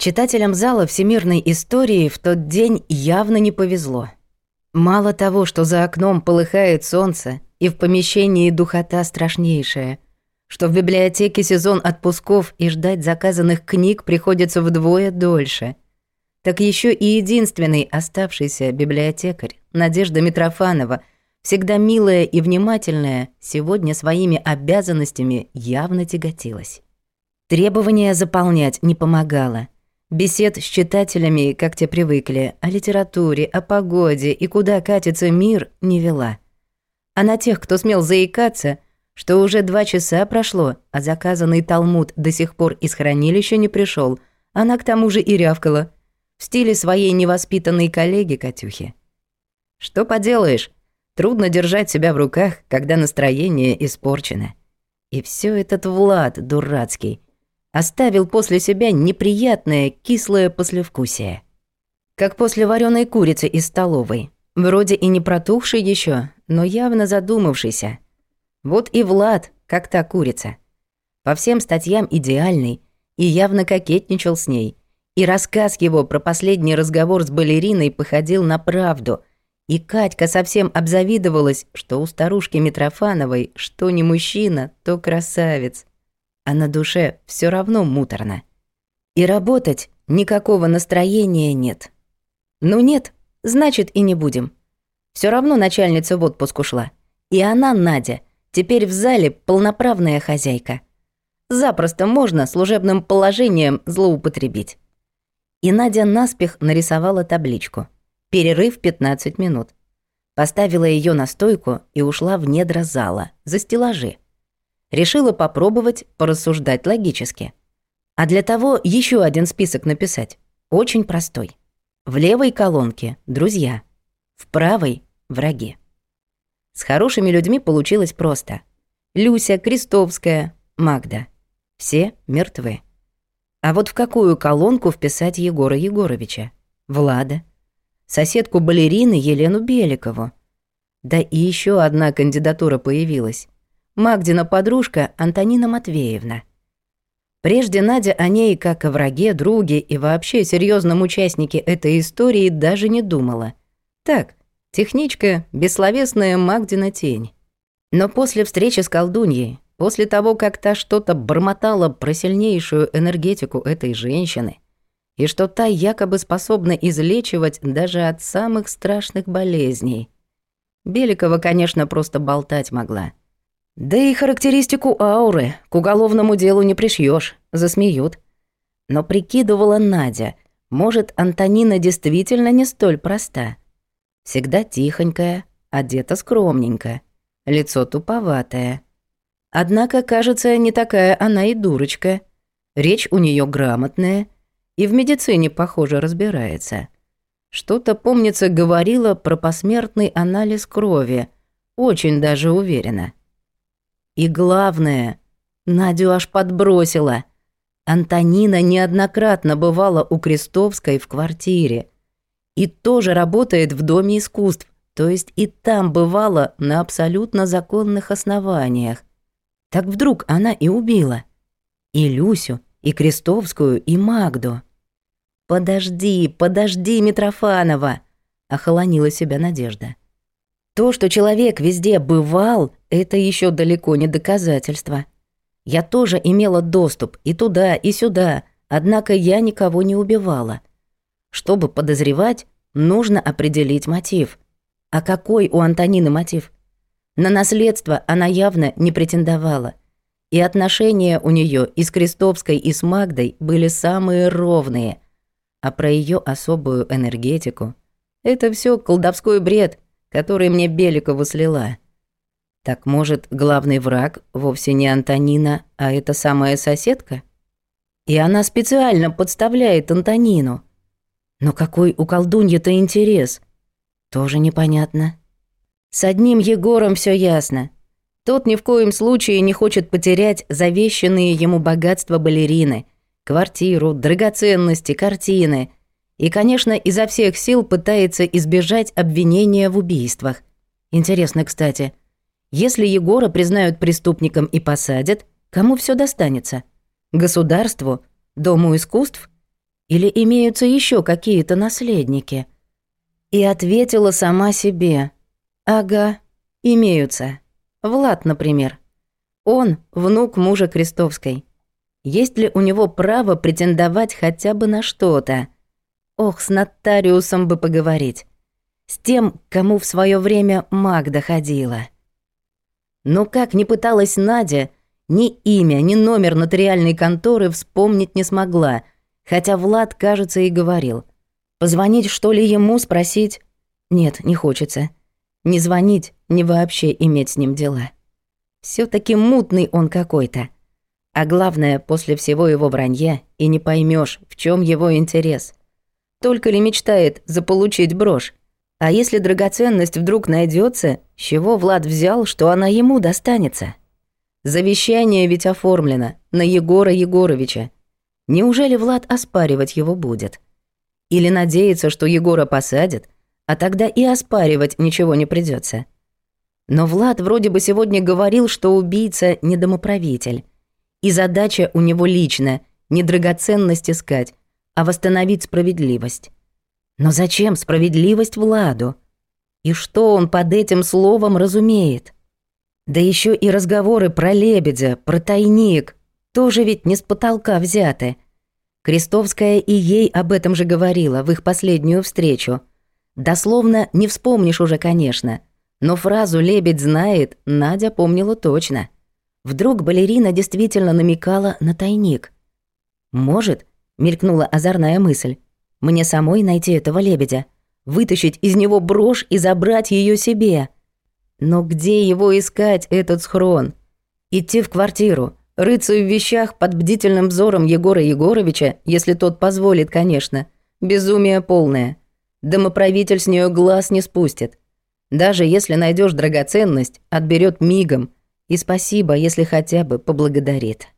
Читателям зала всемирной истории в тот день явно не повезло. Мало того, что за окном полыхает солнце и в помещении духота страшнейшая, что в библиотеке сезон отпусков и ждать заказанных книг приходится вдвое дольше, так еще и единственный оставшийся библиотекарь Надежда Митрофанова, всегда милая и внимательная, сегодня своими обязанностями явно тяготилась. Требования заполнять не помогало. Бесед с читателями, как те привыкли, о литературе, о погоде и куда катится мир, не вела. А на тех, кто смел заикаться, что уже 2 часа прошло, а заказанный талмуд до сих пор из хранилища не пришел, она к тому же и рявкала, в стиле своей невоспитанной коллеги Катюхи. Что поделаешь, трудно держать себя в руках, когда настроение испорчено. И все этот Влад дурацкий оставил после себя неприятное кислое послевкусие. Как после вареной курицы из столовой, вроде и не протухшей еще, но явно задумавшийся. Вот и Влад, как та курица. По всем статьям идеальный и явно кокетничал с ней. И рассказ его про последний разговор с балериной походил на правду. И Катька совсем обзавидовалась, что у старушки Митрофановой что не мужчина, то красавец. А на душе все равно муторно. И работать никакого настроения нет. Ну нет, значит и не будем. Все равно начальница в отпуск ушла. И она, Надя, теперь в зале полноправная хозяйка. Запросто можно служебным положением злоупотребить. И Надя наспех нарисовала табличку. Перерыв 15 минут. Поставила ее на стойку и ушла в недра зала, за стеллажи. Решила попробовать порассуждать логически. А для того еще один список написать. Очень простой. В левой колонке – друзья. В правой – враги. С хорошими людьми получилось просто. Люся, Крестовская, Магда. Все мертвы. А вот в какую колонку вписать Егора Егоровича? Влада. Соседку балерины Елену Беликову. Да и еще одна кандидатура появилась. Магдина подружка Антонина Матвеевна. Прежде Надя о ней, как о враге, друге и вообще серьезном участнике этой истории даже не думала. Так, техничка, бессловесная Магдина тень. Но после встречи с колдуньей, после того, как та что-то бормотала про сильнейшую энергетику этой женщины, и что та якобы способна излечивать даже от самых страшных болезней, Беликова, конечно, просто болтать могла. Да и характеристику ауры к уголовному делу не пришьёшь, засмеют. Но прикидывала Надя, может, Антонина действительно не столь проста. Всегда тихонькая, одета скромненько, лицо туповатое. Однако, кажется, не такая она и дурочка. Речь у нее грамотная и в медицине, похоже, разбирается. Что-то, помнится, говорила про посмертный анализ крови, очень даже уверенно. И главное, Надю аж подбросила. Антонина неоднократно бывала у Крестовской в квартире. И тоже работает в Доме искусств, то есть и там бывала на абсолютно законных основаниях. Так вдруг она и убила. И Люсю, и Крестовскую, и Магду. «Подожди, Митрофанова!» — охолонила себя Надежда. То, что человек везде бывал, это еще далеко не доказательство. Я тоже имела доступ и туда, и сюда, однако я никого не убивала. Чтобы подозревать, нужно определить мотив. А какой у Антонины мотив? На наследство она явно не претендовала. И отношения у нее и с Крестовской, и с Магдой были самые ровные. А про ее особую энергетику — это все колдовской бред, который мне Беликова слила. Так может, главный враг вовсе не Антонина, а эта самая соседка? И она специально подставляет Антонину. Но какой у колдуньи-то интерес? Тоже непонятно. С одним Егором все ясно. Тот ни в коем случае не хочет потерять завещанные ему богатства балерины, квартиру, драгоценности, картины. И, конечно, изо всех сил пытается избежать обвинения в убийствах. Интересно, кстати, если Егора признают преступником и посадят, кому все достанется? Государству? Дому искусств? Или имеются еще какие-то наследники? И ответила сама себе. Ага, имеются. Влад, например. Он внук мужа Крестовской. Есть ли у него право претендовать хотя бы на что-то? Ох, с нотариусом бы поговорить. С тем, кому в свое время Магда ходила. Но как ни пыталась Надя, ни имя, ни номер нотариальной конторы вспомнить не смогла, хотя Влад, кажется, и говорил. Позвонить, что ли, ему, спросить? Нет, не хочется. Не звонить, не вообще иметь с ним дела. Все таки мутный он какой-то. А главное, после всего его вранья и не поймешь, в чем его интерес. Только ли мечтает заполучить брошь? А если драгоценность вдруг найдется, с чего Влад взял, что она ему достанется? Завещание ведь оформлено на Егора Егоровича. Неужели Влад оспаривать его будет? Или надеется, что Егора посадят, а тогда и оспаривать ничего не придется? Но Влад вроде бы сегодня говорил, что убийца не домоправитель. И задача у него лично не драгоценность искать, а восстановить справедливость. Но зачем справедливость Владу? И что он под этим словом разумеет? Да еще и разговоры про лебедя, про тайник, тоже ведь не с потолка взяты. Крестовская и ей об этом же говорила в их последнюю встречу. Дословно не вспомнишь уже, конечно, но фразу «лебедь знает» Надя помнила точно. Вдруг балерина действительно намекала на тайник. «Может», — мелькнула озорная мысль, «мне самой найти этого лебедя, вытащить из него брошь и забрать ее себе. Но где его искать, этот схрон? Идти в квартиру, рыться в вещах под бдительным взором Егора Егоровича, если тот позволит, конечно. Безумие полное. Домоправитель с нее глаз не спустит. Даже если найдешь драгоценность, отберет мигом. И спасибо, если хотя бы поблагодарит».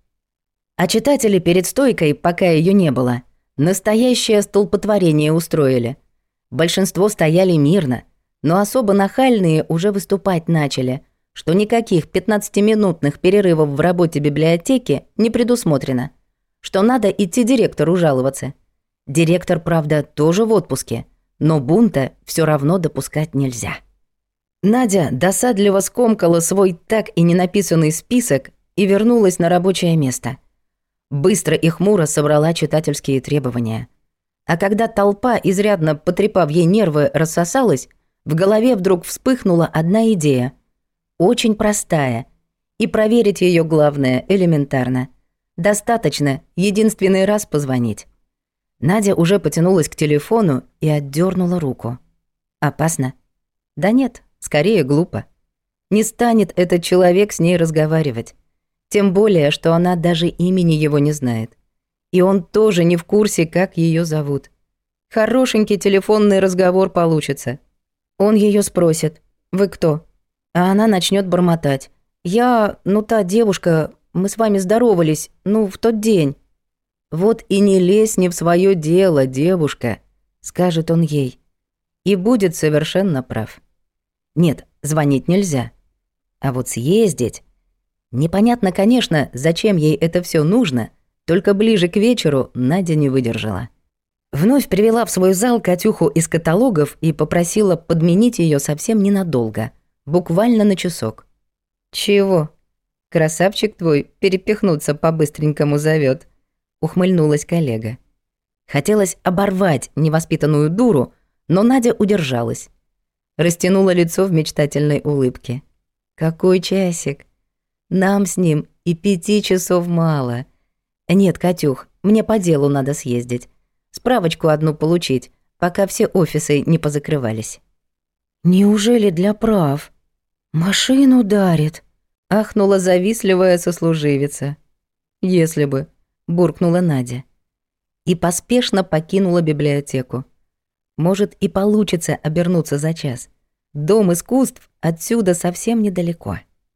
А читатели перед стойкой, пока ее не было, настоящее столпотворение устроили. Большинство стояли мирно, но особо нахальные уже выступать начали, что никаких 15-минутных перерывов в работе библиотеки не предусмотрено, что надо идти директору жаловаться. Директор, правда, тоже в отпуске, но бунта все равно допускать нельзя. Надя досадливо скомкала свой так и не написанный список и вернулась на рабочее место. Быстро и хмуро собрала читательские требования. А когда толпа, изрядно потрепав ей нервы, рассосалась, в голове вдруг вспыхнула одна идея. Очень простая. И проверить ее главное элементарно. Достаточно единственный раз позвонить. Надя уже потянулась к телефону и отдернула руку. Опасно? Да нет, скорее глупо. Не станет этот человек с ней разговаривать. Тем более, что она даже имени его не знает. И он тоже не в курсе, как ее зовут. Хорошенький телефонный разговор получится. Он ее спросит: «Вы кто?» А она начнет бормотать: «Я, та девушка, мы с вами здоровались, в тот день». «Вот и не лезь не в свое дело, девушка», — скажет он ей. И будет совершенно прав. Нет, звонить нельзя. А вот съездить... Непонятно, конечно, зачем ей это все нужно, только ближе к вечеру Надя не выдержала. Вновь привела в свой зал Катюху из каталогов и попросила подменить ее совсем ненадолго, буквально на часок. «Чего? Красавчик твой перепихнуться по-быстренькому зовет», — ухмыльнулась коллега. Хотелось оборвать невоспитанную дуру, но Надя удержалась. Растянула лицо в мечтательной улыбке. «Какой часик? Нам с ним и 5 часов мало. Нет, Катюх, мне по делу надо съездить. Справочку одну получить, пока все офисы не позакрывались». «Неужели для прав? Машину дарит?» — ахнула завистливая сослуживица. «Если бы», — буркнула Надя. И поспешно покинула библиотеку. Может, и получится обернуться за час. Дом искусств отсюда совсем недалеко.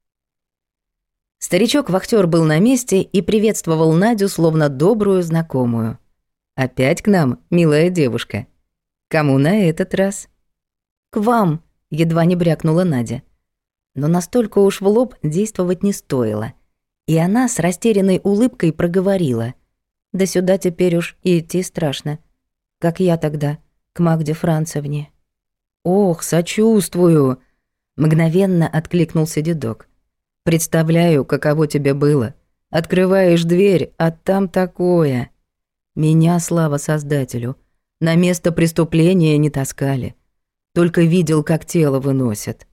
Старичок-вахтёр был на месте и приветствовал Надю словно добрую знакомую. «Опять к нам, милая девушка. Кому на этот раз?» «К вам», — едва не брякнула Надя. Но настолько уж в лоб действовать не стоило. И она с растерянной улыбкой проговорила: Да сюда теперь уж и идти страшно, как я тогда, к Магде Францевне». «Ох, сочувствую!» — мгновенно откликнулся дедок. «Представляю, каково тебе было. Открываешь дверь, а там такое. Меня, слава Создателю, на место преступления не таскали. Только видел, как тело выносят».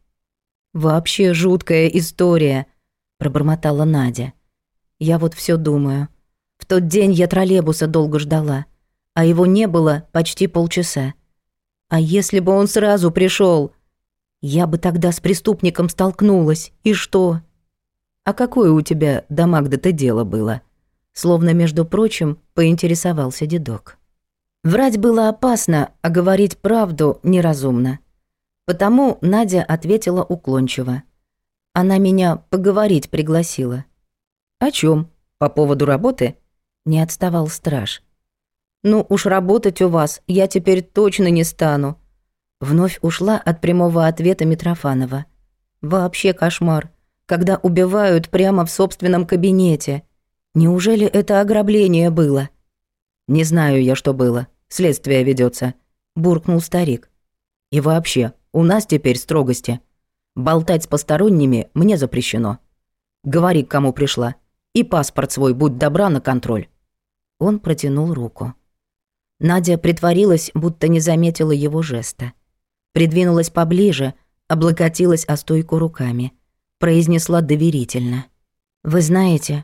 «Вообще жуткая история», — пробормотала Надя. «Я вот все думаю. В тот день я троллейбуса долго ждала, а его не было почти полчаса. А если бы он сразу пришел, я бы тогда с преступником столкнулась. И что?» «А какое у тебя до Магды-то дело было?» Словно, между прочим, поинтересовался дедок. Врать было опасно, а говорить правду неразумно. Потому Надя ответила уклончиво. Она меня поговорить пригласила. «О чем? По поводу работы?» Не отставал страж. «Ну уж работать у вас я теперь точно не стану». Вновь ушла от прямого ответа Митрофанова. «Вообще кошмар, когда убивают прямо в собственном кабинете. Неужели это ограбление было?» «Не знаю я, что было. Следствие ведется, буркнул старик. «И вообще, у нас теперь строгости. Болтать с посторонними мне запрещено. Говори, к кому пришла. И паспорт свой, будь добра, на контроль». Он протянул руку. Надя притворилась, будто не заметила его жеста. Придвинулась поближе, облокотилась о стойку руками. Произнесла доверительно. «Вы знаете,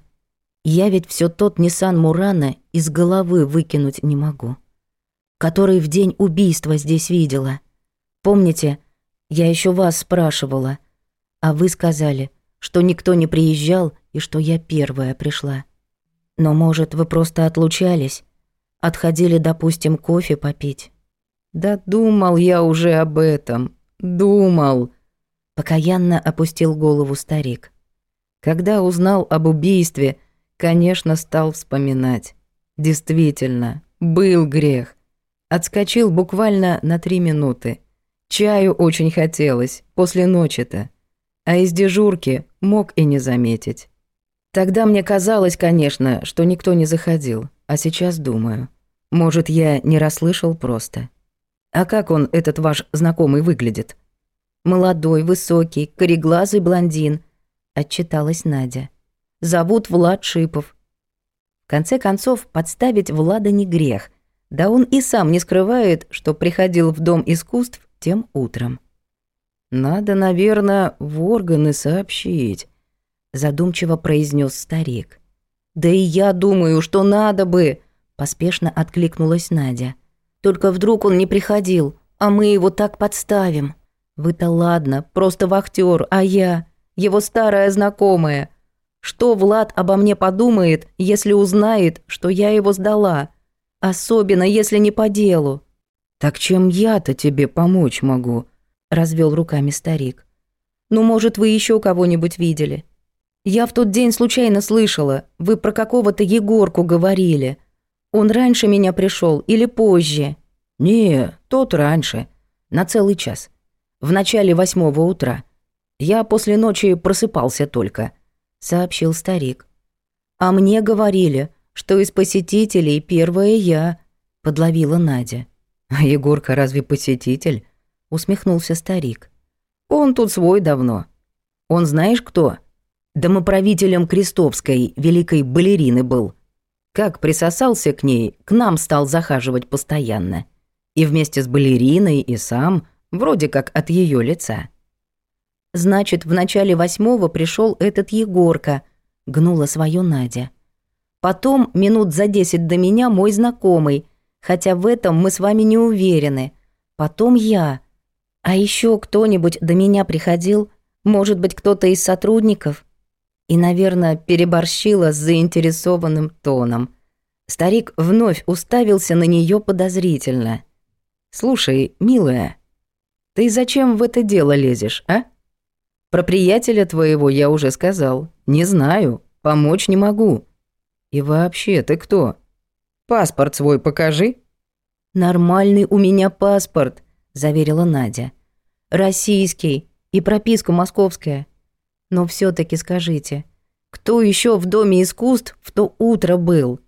я ведь все тот Ниссан Мурано из головы выкинуть не могу, который в день убийства здесь видела. Помните, я еще вас спрашивала, а вы сказали, что никто не приезжал и что я первая пришла. Но, может, вы просто отлучались, отходили, допустим, кофе попить?» «Да думал я уже об этом, думал», — покаянно опустил голову старик. «Когда узнал об убийстве, конечно, стал вспоминать. Действительно, был грех. Отскочил буквально на 3 минуты. Чаю очень хотелось, после ночи-то. А из дежурки мог и не заметить. Тогда мне казалось, конечно, что никто не заходил, а сейчас думаю, может, я не расслышал просто. А как он, этот ваш знакомый, выглядит?» «Молодой, высокий, кореглазый блондин», — отчиталась Надя. «Зовут Влад Шипов». В конце концов, подставить Влада не грех. Да он и сам не скрывает, что приходил в Дом искусств тем утром. «Надо, наверное, в органы сообщить», — задумчиво произнес старик. «Да и я думаю, что надо бы», — поспешно откликнулась Надя. «Только вдруг он не приходил, а мы его так подставим. Вы-то ладно, просто вахтер, а я, его старая знакомая. Что Влад обо мне подумает, если узнает, что я его сдала? Особенно, если не по делу». «Так чем я-то тебе помочь могу?» – развел руками старик. «Ну, может, вы еще кого-нибудь видели? Я в тот день случайно слышала, вы про какого-то Егорку говорили. Он раньше меня пришел или позже?» «Не, тот раньше. На целый час. В начале 8 утра. Я после ночи просыпался только», — сообщил старик. «А мне говорили, что из посетителей первая я», — подловила Надя. «А Егорка разве посетитель?» — усмехнулся старик. «Он тут свой давно. Он знаешь кто? Домоправителем Крестовской, великой балерины был. Как присосался к ней, к нам стал захаживать постоянно. И вместе с балериной, и сам, вроде как от ее лица». «Значит, в начале 8 пришел этот Егорка», — гнула свое Надя. «Потом, минут за 10 до меня, мой знакомый, хотя в этом мы с вами не уверены. Потом я. А еще кто-нибудь до меня приходил? Может быть, кто-то из сотрудников?» И, наверное, переборщила с заинтересованным тоном. Старик вновь уставился на нее подозрительно. «Слушай, милая, ты зачем в это дело лезешь, а? Про приятеля твоего я уже сказал. Не знаю, помочь не могу. И вообще, ты кто? Паспорт свой покажи». «Нормальный у меня паспорт», — заверила Надя. «Российский и прописка московская. Но все таки скажите, кто еще в Доме искусств в то утро был?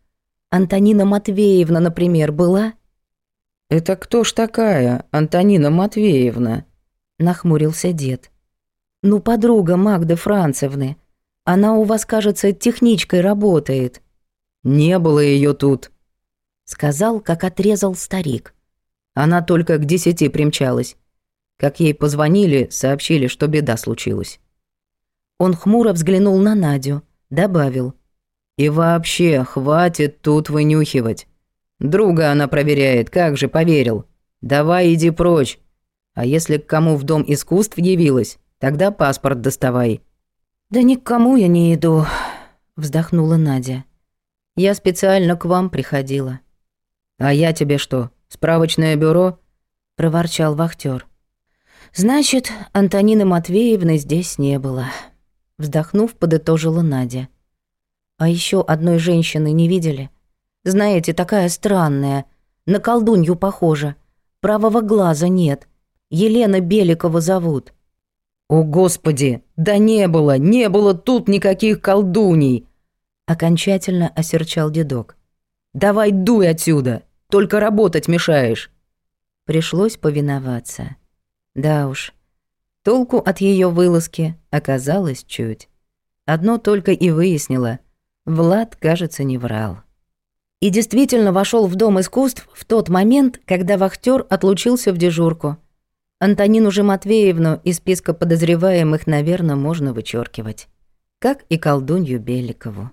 Антонина Матвеевна, например, была?» «Это кто ж такая, Антонина Матвеевна?» – нахмурился дед. «Ну, подруга Магды Францевны. Она у вас, кажется, техничкой работает». «Не было ее тут», — сказал, как отрезал старик. «Она только к 10 примчалась. Как ей позвонили, сообщили, что беда случилась». Он хмуро взглянул на Надю, добавил. «И вообще, хватит тут вынюхивать. Друга она проверяет, как же поверил. Давай иди прочь. А если к кому в дом искусств явилась, тогда паспорт доставай». «Да ни к кому я не иду», — вздохнула Надя. «Я специально к вам приходила». «А я тебе что, справочное бюро?» — проворчал вахтер. «Значит, Антонины Матвеевны здесь не было», — вздохнув, подытожила Надя. «А еще одной женщины не видели? Знаете, такая странная, на колдунью похожа, правого глаза нет. Елена Беликова зовут». «О, Господи! Да не было тут никаких колдуней!» Окончательно осерчал дедок. «Давай дуй отсюда! Только работать мешаешь!» Пришлось повиноваться. Да уж, толку от ее вылазки оказалось чуть. Одно только и выяснила. Влад, кажется, не врал. И действительно вошел в Дом искусств в тот момент, когда вахтер отлучился в дежурку. Антонину же Матвеевну из списка подозреваемых, наверное, можно вычеркивать. Как и колдунью Беликову.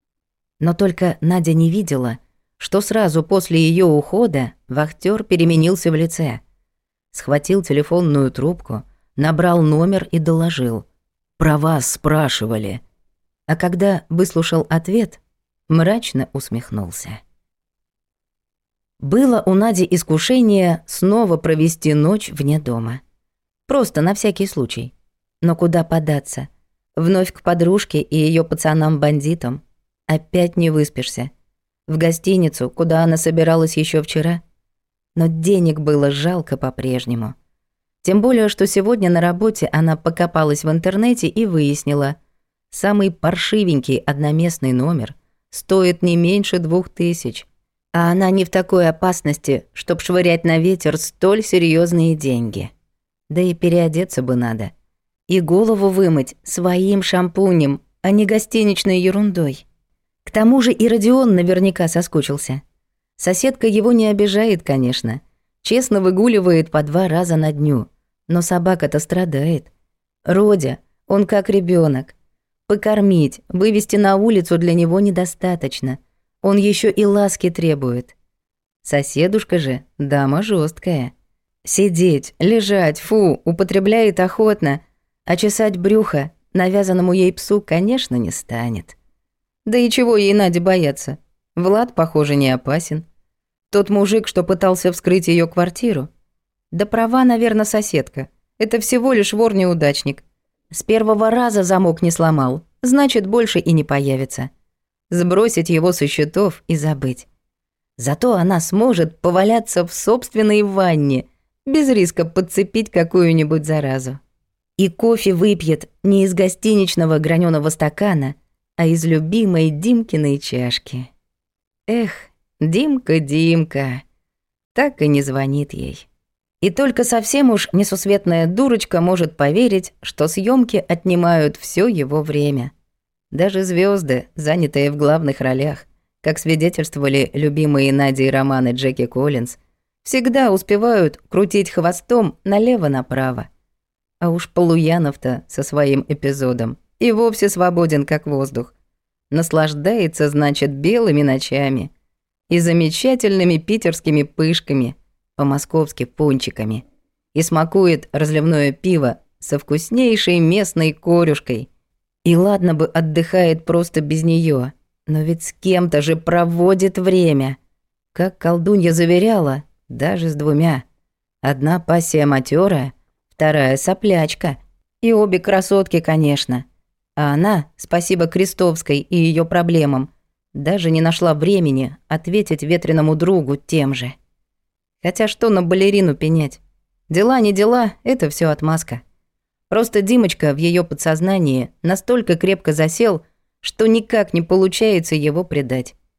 Но только Надя не видела, что сразу после ее ухода вахтер переменился в лице. Схватил телефонную трубку, набрал номер и доложил. «Про вас спрашивали». А когда выслушал ответ, мрачно усмехнулся. Было у Нади искушение снова провести ночь вне дома. Просто на всякий случай. Но куда податься? Вновь к подружке и ее пацанам-бандитам? Опять не выспишься. В гостиницу, куда она собиралась еще вчера? Но денег было жалко по-прежнему. Тем более, что сегодня на работе она покопалась в интернете и выяснила, самый паршивенький одноместный номер стоит не меньше 2000, а она не в такой опасности, чтоб швырять на ветер столь серьезные деньги. Да и переодеться бы надо. И голову вымыть своим шампунем, а не гостиничной ерундой. К тому же и Родион наверняка соскучился. Соседка его не обижает, конечно. Честно выгуливает по 2 раза на дню. Но собака-то страдает. Родя, он как ребенок. Покормить, вывести на улицу для него недостаточно. Он еще и ласки требует. Соседушка же дама жесткая. Сидеть, лежать, фу, употребляет охотно, а чесать брюхо навязанному ей псу, конечно, не станет. Да и чего ей Наде бояться? Влад, похоже, не опасен. Тот мужик, что пытался вскрыть ее квартиру. Да права, наверное, соседка. Это всего лишь вор-неудачник. С первого раза замок не сломал, значит, больше и не появится. Сбросить его со счетов и забыть. Зато она сможет поваляться в собственной ванне, без риска подцепить какую-нибудь заразу. И кофе выпьет не из гостиничного граненого стакана, а из любимой Димкиной чашки. Эх, Димка, Димка, так и не звонит ей. И только совсем уж несусветная дурочка может поверить, что съемки отнимают все его время. Даже звезды, занятые в главных ролях, как свидетельствовали любимые Нади и романы Джеки Коллинз, всегда успевают крутить хвостом налево-направо. А уж Полуянов-то со своим эпизодом и вовсе свободен, как воздух. Наслаждается, значит, белыми ночами и замечательными питерскими пышками, по-московски пончиками, и смакует разливное пиво со вкуснейшей местной корюшкой. И ладно бы отдыхает просто без нее, но ведь с кем-то же проводит время. Как колдунья заверяла, даже с 2. Одна пассия матёрая, вторая соплячка. И обе красотки, конечно. А она, спасибо Крестовской и ее проблемам, даже не нашла времени ответить ветреному другу тем же. Хотя что на балерину пенять? Дела не дела, это все отмазка. Просто Димочка в ее подсознании настолько крепко засел, что никак не получается его предать.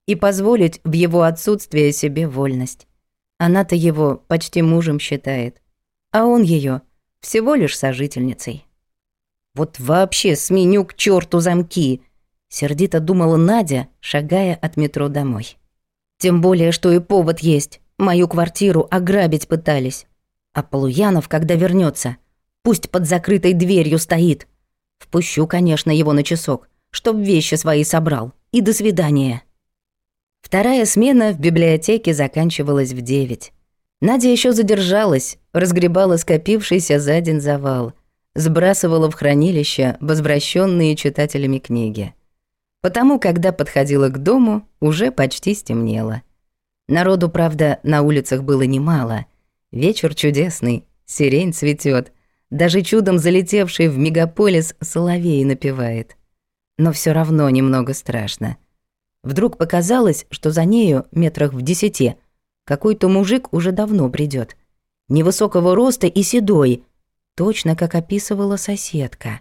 и позволить в его отсутствие себе вольность. Она-то его почти мужем считает, а он ее всего лишь сожительницей. «Вот вообще сменю к черту замки», — сердито думала Надя, шагая от метро домой. «Тем более, что и повод есть. Мою квартиру ограбить пытались. А Полуянов, когда вернется, пусть под закрытой дверью стоит. Впущу, конечно, его на часок, чтоб вещи свои собрал. И до свидания». Вторая смена в библиотеке заканчивалась в 9. Надя еще задержалась, разгребала скопившийся за день завал, сбрасывала в хранилище возвращенные читателями книги. Потому, когда подходила к дому, уже почти стемнело. Народу, правда, на улицах было немало. Вечер чудесный, сирень цветет, даже чудом залетевший в мегаполис соловей напевает. Но все равно немного страшно. Вдруг показалось, что за нею, метрах в 10, какой-то мужик уже давно бредет. Невысокого роста и седой, точно как описывала соседка.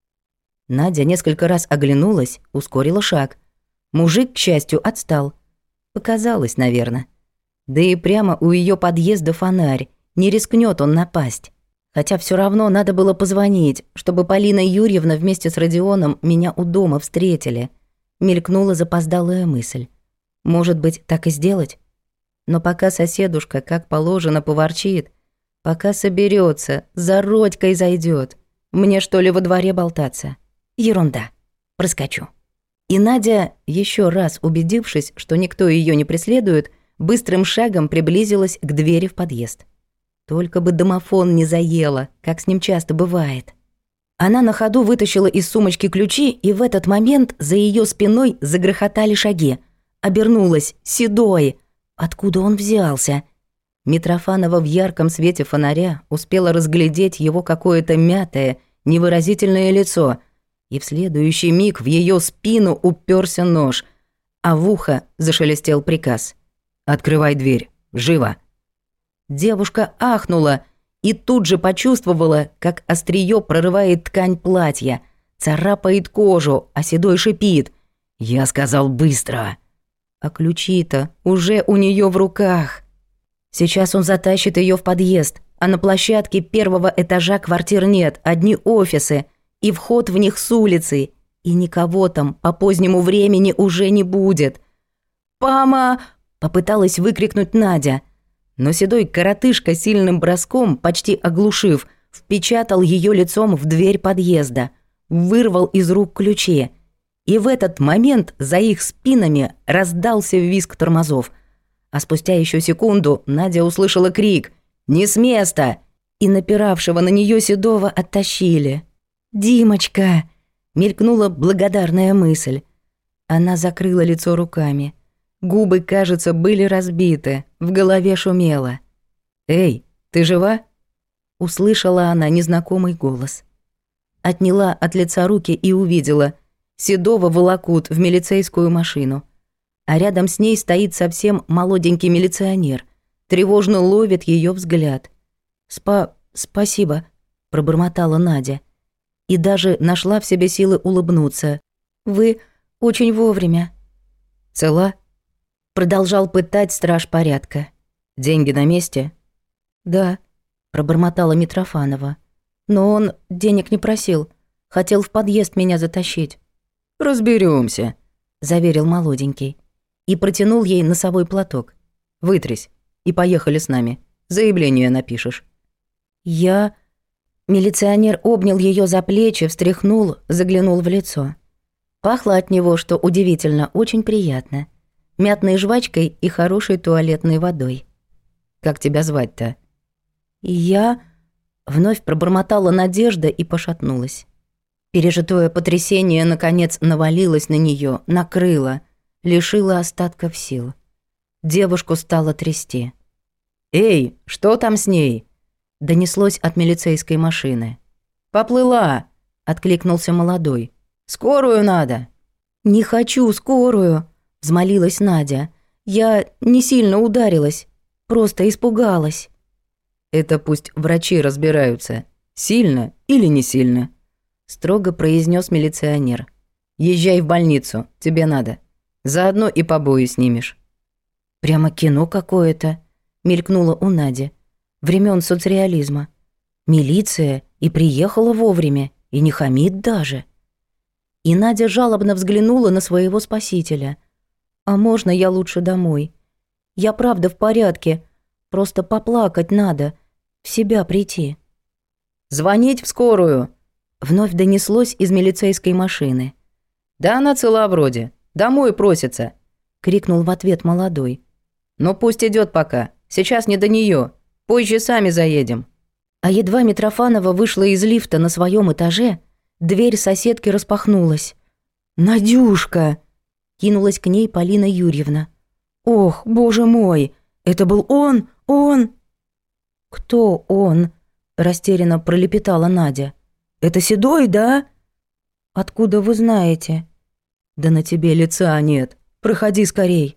Надя несколько раз оглянулась, ускорила шаг. Мужик, к счастью, отстал. Показалось, наверное. Да и прямо у ее подъезда фонарь, не рискнет он напасть. Хотя все равно надо было позвонить, чтобы Полина Юрьевна вместе с Родионом меня у дома встретили. Мелькнула запоздалая мысль. Может быть, так и сделать? Но пока соседушка, как положено, поворчит, пока соберется, за Родькой зайдет, мне что ли во дворе болтаться? Ерунда. Проскочу. И Надя, еще раз убедившись, что никто ее не преследует, быстрым шагом приблизилась к двери в подъезд. Только бы домофон не заело, как с ним часто бывает. Она на ходу вытащила из сумочки ключи, и в этот момент за ее спиной загрохотали шаги. Обернулась, седой. Откуда он взялся? Митрофанова в ярком свете фонаря успела разглядеть его какое-то мятое, невыразительное лицо, и в следующий миг в ее спину уперся нож, а в ухо зашелестел приказ: «Открывай дверь, живо!» Девушка ахнула и тут же почувствовала, как острие прорывает ткань платья, царапает кожу, а седой шипит: «Я сказал быстро!» А ключи-то уже у нее в руках. Сейчас он затащит ее в подъезд, а на площадке первого этажа квартир нет, одни офисы, и вход в них с улицы, и никого там по позднему времени уже не будет. «Пама!» — попыталась выкрикнуть Надя, но седой коротышка сильным броском, почти оглушив, впечатал ее лицом в дверь подъезда, вырвал из рук ключи. И в этот момент за их спинами раздался визг тормозов. А спустя еще секунду Надя услышала крик «Не с места!» и напиравшего на нее седого оттащили. «Димочка!» — мелькнула благодарная мысль. Она закрыла лицо руками. Губы, кажется, были разбиты, в голове шумело. «Эй, ты жива?» — услышала она незнакомый голос. Отняла от лица руки и увидела. Седова волокут в милицейскую машину. А рядом с ней стоит совсем молоденький милиционер. Тревожно ловит ее взгляд. «Спасибо», — пробормотала Надя. И даже нашла в себе силы улыбнуться. «Вы очень вовремя». «Цела?» — продолжал пытать страж порядка. «Деньги на месте?» «Да», — пробормотала Митрофанова. «Но он денег не просил. Хотел в подъезд меня затащить». «Разберёмся», — заверил молоденький. И протянул ей носовой платок. «Вытрись и поехали с нами. Заявление напишешь». «Я...» Милиционер обнял ее за плечи, встряхнул, заглянул в лицо. Пахло от него, что удивительно, очень приятно. Мятной жвачкой и хорошей туалетной водой. «Как тебя звать-то?» «Я...» Вновь пробормотала Надежда и пошатнулась. Пережитое потрясение, наконец, навалилось на нее, накрыло, лишило остатков сил. Девушку стало трясти. «Эй, что там с ней?» Донеслось от милицейской машины. «Поплыла!» — откликнулся молодой. «Скорую надо!» «Не хочу скорую!» — взмолилась Надя. «Я не сильно ударилась, просто испугалась». «Это пусть врачи разбираются, сильно или не сильно», — строго произнес милиционер. «Езжай в больницу, тебе надо. Заодно и побои снимешь». «Прямо кино какое-то», — мелькнуло у Нади. «Времен соцреализма. Милиция и приехала вовремя, и не хамит даже». И Надя жалобно взглянула на своего спасителя. «А можно я лучше домой? Я правда в порядке, просто поплакать надо, в себя прийти». «Звонить в скорую!» — вновь донеслось из милицейской машины. «Да она цела вроде, домой просится!» — крикнул в ответ молодой. «Ну пусть идет пока, сейчас не до нее. Позже сами заедем». А едва Митрофанова вышла из лифта на своем этаже, дверь соседки распахнулась. «Надюшка!» — кинулась к ней Полина Юрьевна. «Ох, боже мой! Это был он! Он!» «Кто он?» — растерянно пролепетала Надя. «Это Седой, да?» «Откуда вы знаете?» «Да на тебе лица нет. Проходи скорей».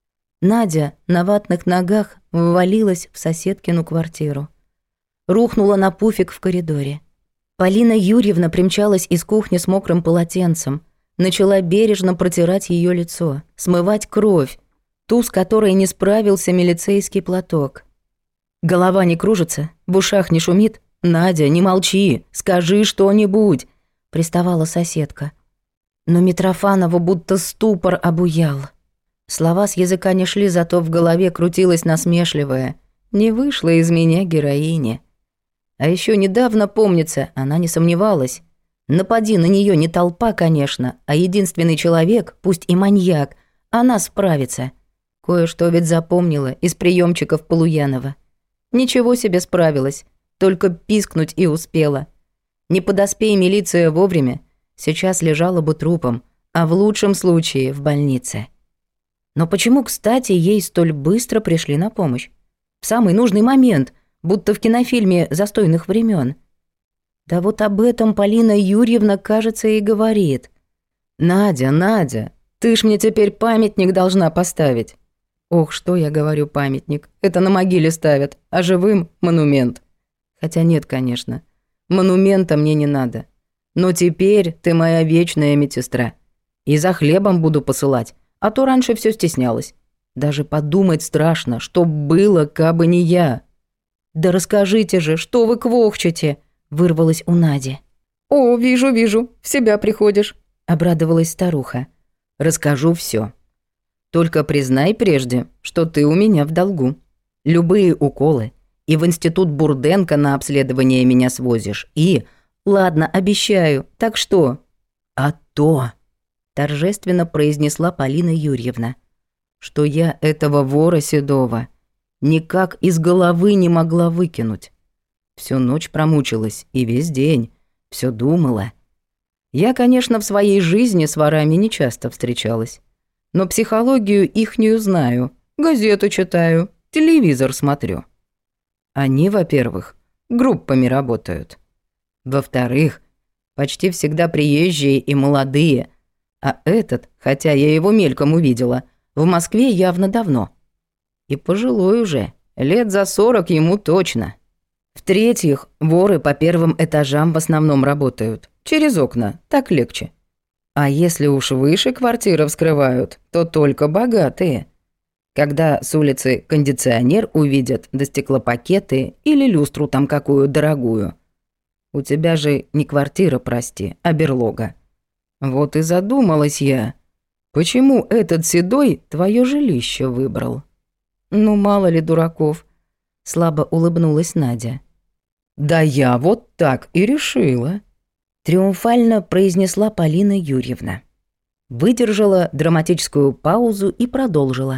Надя на ватных ногах ввалилась в соседкину квартиру. Рухнула на пуфик в коридоре. Полина Юрьевна примчалась из кухни с мокрым полотенцем, начала бережно протирать ее лицо, смывать кровь, ту, с которой не справился милицейский платок. «Голова не кружится, в ушах не шумит? Надя, не молчи, скажи что-нибудь!» — приставала соседка. Но Митрофанова будто ступор обуял. Слова с языка не шли, зато в голове крутилась насмешливая: «Не вышла из меня героиня». А еще недавно, помнится, она не сомневалась. Напади на нее не толпа, конечно, а единственный человек, пусть и маньяк, она справится. Кое-что ведь запомнила из приемчиков Полуянова. Ничего себе справилась, только пискнуть и успела. Не подоспей милиция вовремя, сейчас лежала бы трупом, а в лучшем случае в больнице. Но почему, кстати, ей столь быстро пришли на помощь? В самый нужный момент, будто в кинофильме застойных времен. Да вот об этом Полина Юрьевна, кажется, и говорит. «Надя, Надя, ты ж мне теперь памятник должна поставить». Ох, что я говорю памятник, это на могиле ставят, а живым — монумент. Хотя нет, конечно, монумента мне не надо. Но теперь ты моя вечная медсестра. И за хлебом буду посылать, а то раньше все стеснялась. Даже подумать страшно, что было, кабы не я. «Да расскажите же, что вы квохчете?» — вырвалось у Нади. «О, вижу, в себя приходишь», — обрадовалась старуха. «Расскажу все. Только признай прежде, что ты у меня в долгу. Любые уколы. И в институт Бурденко на обследование меня свозишь. И... Ладно, обещаю. Так что?» «А то...» — торжественно произнесла Полина Юрьевна. «Что я этого вора седого никак из головы не могла выкинуть. Всю ночь промучилась и весь день. Все думала. Я, конечно, в своей жизни с ворами не часто встречалась. Но психологию ихнюю знаю, газету читаю, телевизор смотрю. Они, во-первых, группами работают. Во-вторых, почти всегда приезжие и молодые. А этот, хотя я его мельком увидела, в Москве явно давно. И пожилой уже, лет за 40 ему точно. В-третьих, воры по первым этажам в основном работают. Через окна, так легче. А если уж выше квартиры вскрывают, то только богатые. Когда с улицы кондиционер увидят, да стеклопакеты или люстру там какую дорогую. У тебя же не квартира, прости, а берлога. Вот и задумалась я, почему этот седой твое жилище выбрал? Ну, мало ли дураков, слабо улыбнулась Надя. Да я вот так и решила. Триумфально произнесла Полина Юрьевна. Выдержала драматическую паузу и продолжила.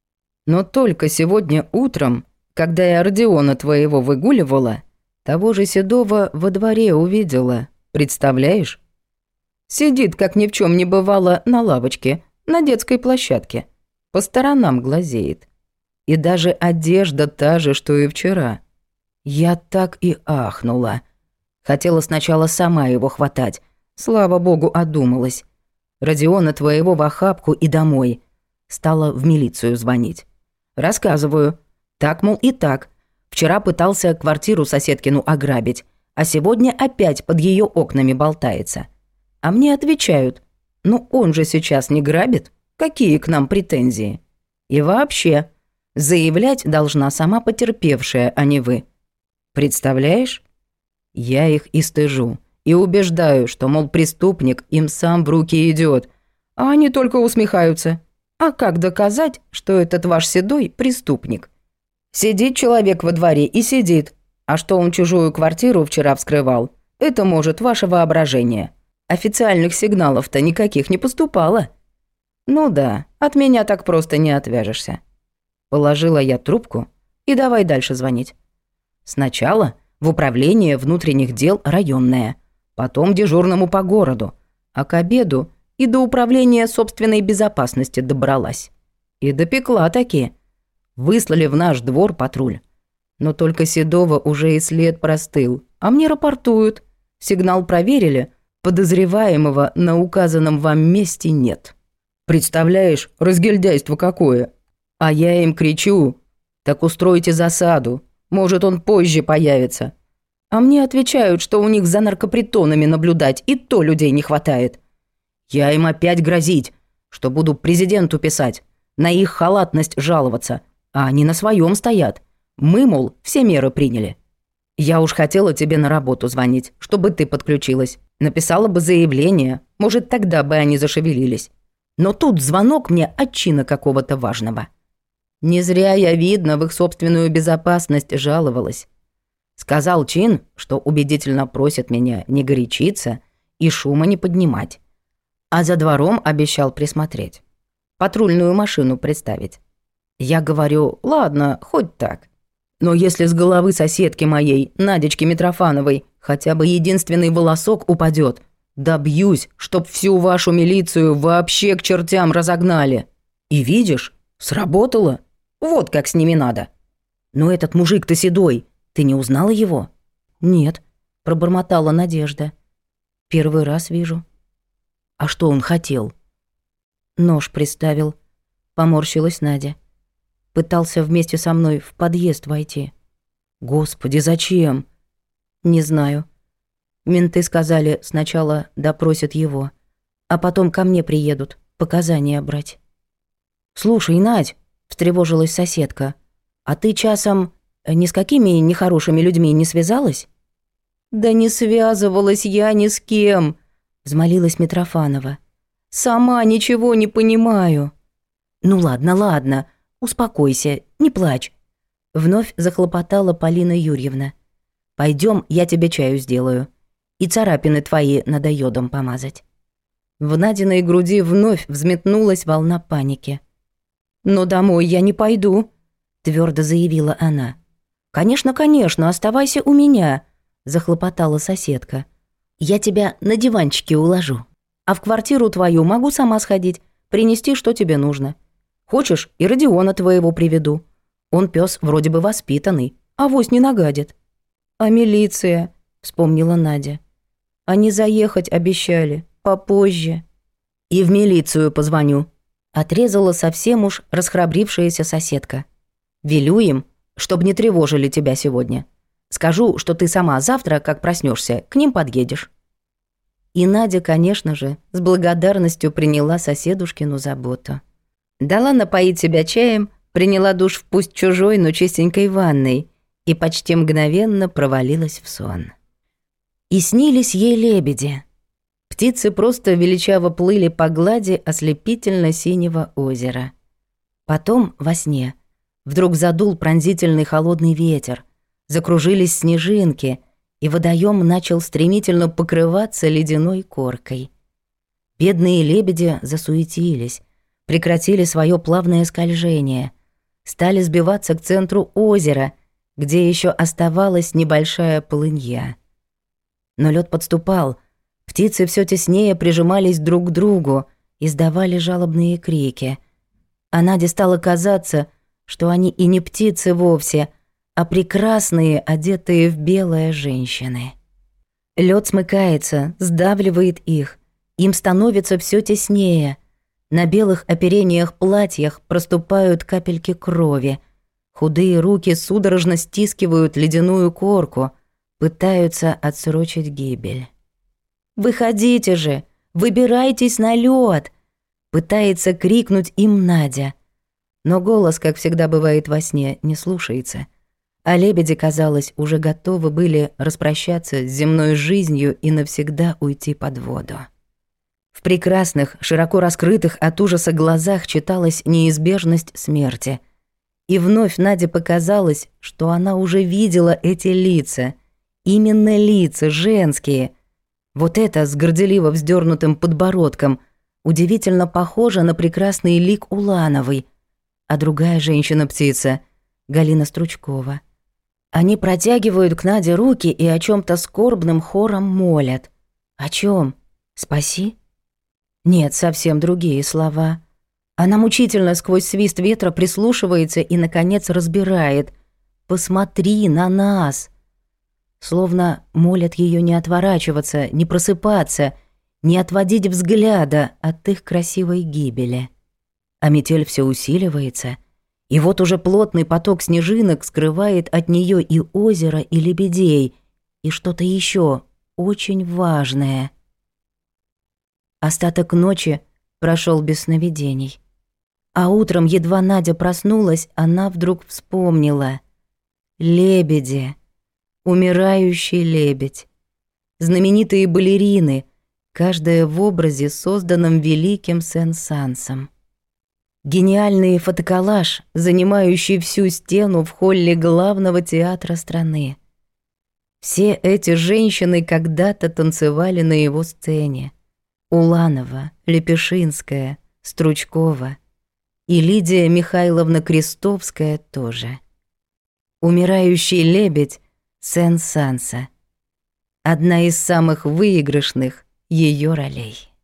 Но только сегодня утром, когда я Родиона твоего выгуливала, того же Седова во дворе увидела, представляешь? Сидит, как ни в чем не бывало, на лавочке, на детской площадке. По сторонам глазеет. И даже одежда та же, что и вчера. Я так и ахнула. Хотела сначала сама его хватать. Слава богу, одумалась. Родиона твоего в охапку и домой. Стала в милицию звонить. Рассказываю. Так, мол, и так. Вчера пытался квартиру соседкину ограбить, а сегодня опять под ее окнами болтается. А мне отвечают: ну он же сейчас не грабит, Какие к нам претензии? И вообще, заявлять должна сама потерпевшая, а не вы. Представляешь? Я их и стыжу, и убеждаю, что, мол, преступник им сам в руки идет, а они только усмехаются. А как доказать, что этот ваш Седой преступник? Сидит человек во дворе и сидит. А что он чужую квартиру вчера вскрывал, это может ваше воображение. Официальных сигналов-то никаких не поступало. Ну да, от меня так просто не отвяжешься. Положила я трубку и давай дальше звонить. Сначала в управление внутренних дел районное, потом дежурному по городу, а к обеду и до управления собственной безопасности добралась. И допекла таки. Выслали в наш двор патруль. Но только Седова уже и след простыл, а мне рапортуют. Сигнал проверили, подозреваемого на указанном вам месте нет. Представляешь, разгильдяйство какое. А я им кричу: так устройте засаду, может, он позже появится. А мне отвечают, что у них за наркопритонами наблюдать и то людей не хватает. Я им опять грозить, что буду президенту писать, на их халатность жаловаться, а они на своем стоят. Мы, мол, все меры приняли. Я уж хотела тебе на работу звонить, чтобы ты подключилась. Написала бы заявление, может, тогда бы они зашевелились. Но тут звонок мне от чина какого-то важного. Не зря я, видно, в их собственную безопасность жаловалась. Сказал чин, что убедительно просит меня не горячиться и шума не поднимать. А за двором обещал присмотреть. Патрульную машину представить. Я говорю, ладно, хоть так. Но если с головы соседки моей, Надечки Митрофановой, хотя бы единственный волосок упадет, добьюсь, чтоб всю вашу милицию вообще к чертям разогнали. И видишь, сработало. Вот как с ними надо. Но этот мужик-то седой, ты не узнала его? Нет, пробормотала Надежда. Первый раз вижу. А что он хотел? Нож приставил, поморщилась Надя. Пытался вместе со мной в подъезд войти. Господи, зачем? Не знаю. Менты сказали, сначала допросят его, а потом ко мне приедут, показания брать. Слушай, Надь, встревожилась соседка, а ты часом ни с какими нехорошими людьми не связалась? Да не связывалась я ни с кем, взмолилась Митрофанова. Сама ничего не понимаю. Ну ладно, ладно, успокойся, не плачь. Вновь захлопотала Полина Юрьевна. Пойдем, я тебе чаю сделаю. И царапины твои надо йодом помазать. В Надиной груди вновь взметнулась волна паники. «Но домой я не пойду», — твердо заявила она. «Конечно, конечно, оставайся у меня», — захлопотала соседка. «Я тебя на диванчике уложу. А в квартиру твою могу сама сходить, принести, что тебе нужно. Хочешь, и Родиона твоего приведу. Он пес вроде бы воспитанный, авось не нагадит». «А милиция?» — вспомнила Надя. «Они заехать обещали, попозже». «И в милицию позвоню», — отрезала совсем уж расхрабрившаяся соседка. «Велю им, чтоб не тревожили тебя сегодня. Скажу, что ты сама завтра, как проснешься, к ним подъедешь». И Надя, конечно же, с благодарностью приняла соседушкину заботу. Дала напоить себя чаем, приняла душ в пусть чужой, но чистенькой ванной и почти мгновенно провалилась в сон. И снились ей лебеди. Птицы просто величаво плыли по глади ослепительно-синего озера. Потом во сне вдруг задул пронзительный холодный ветер, закружились снежинки, и водоем начал стремительно покрываться ледяной коркой. Бедные лебеди засуетились, прекратили свое плавное скольжение, стали сбиваться к центру озера, где еще оставалась небольшая полынья. Но лед подступал, птицы все теснее прижимались друг к другу, издавали жалобные крики. А Наде стало казаться, что они и не птицы вовсе, а прекрасные, одетые в белое женщины. Лед смыкается, сдавливает их, им становится все теснее. На белых оперениях платьях проступают капельки крови. Худые руки судорожно стискивают ледяную корку, пытаются отсрочить гибель. «Выходите же! Выбирайтесь на лед! Пытается крикнуть им Надя. Но голос, как всегда бывает во сне, не слушается. А лебеди, казалось, уже готовы были распрощаться с земной жизнью и навсегда уйти под воду. В прекрасных, широко раскрытых от ужаса глазах читалась неизбежность смерти. И вновь Наде показалось, что она уже видела эти лица. Именно лица, женские. Вот это с горделиво вздернутым подбородком удивительно похоже на прекрасный лик Улановой, а другая женщина-птица — Галина Стручкова. Они протягивают к Наде руки и о чем то скорбным хором молят. О чем? Спаси? Нет, совсем другие слова. Она мучительно сквозь свист ветра прислушивается и, наконец, разбирает. «Посмотри на нас!» Словно молят ее не отворачиваться, не просыпаться, не отводить взгляда от их красивой гибели. А метель все усиливается, и вот уже плотный поток снежинок скрывает от нее и озеро, и лебедей, и что-то еще очень важное. Остаток ночи прошел без сновидений. А утром, едва Надя проснулась, она вдруг вспомнила. Лебеди. Умирающий лебедь. Знаменитые балерины, каждая в образе, созданном великим Сен-Сансом. Гениальный фотоколлаж, занимающий всю стену в холле главного театра страны. Все эти женщины когда-то танцевали на его сцене. Уланова, Лепешинская, Стручкова и Лидия Михайловна Крестовская тоже. Умирающий лебедь Сен-Санса. Одна из самых выигрышных ее ролей.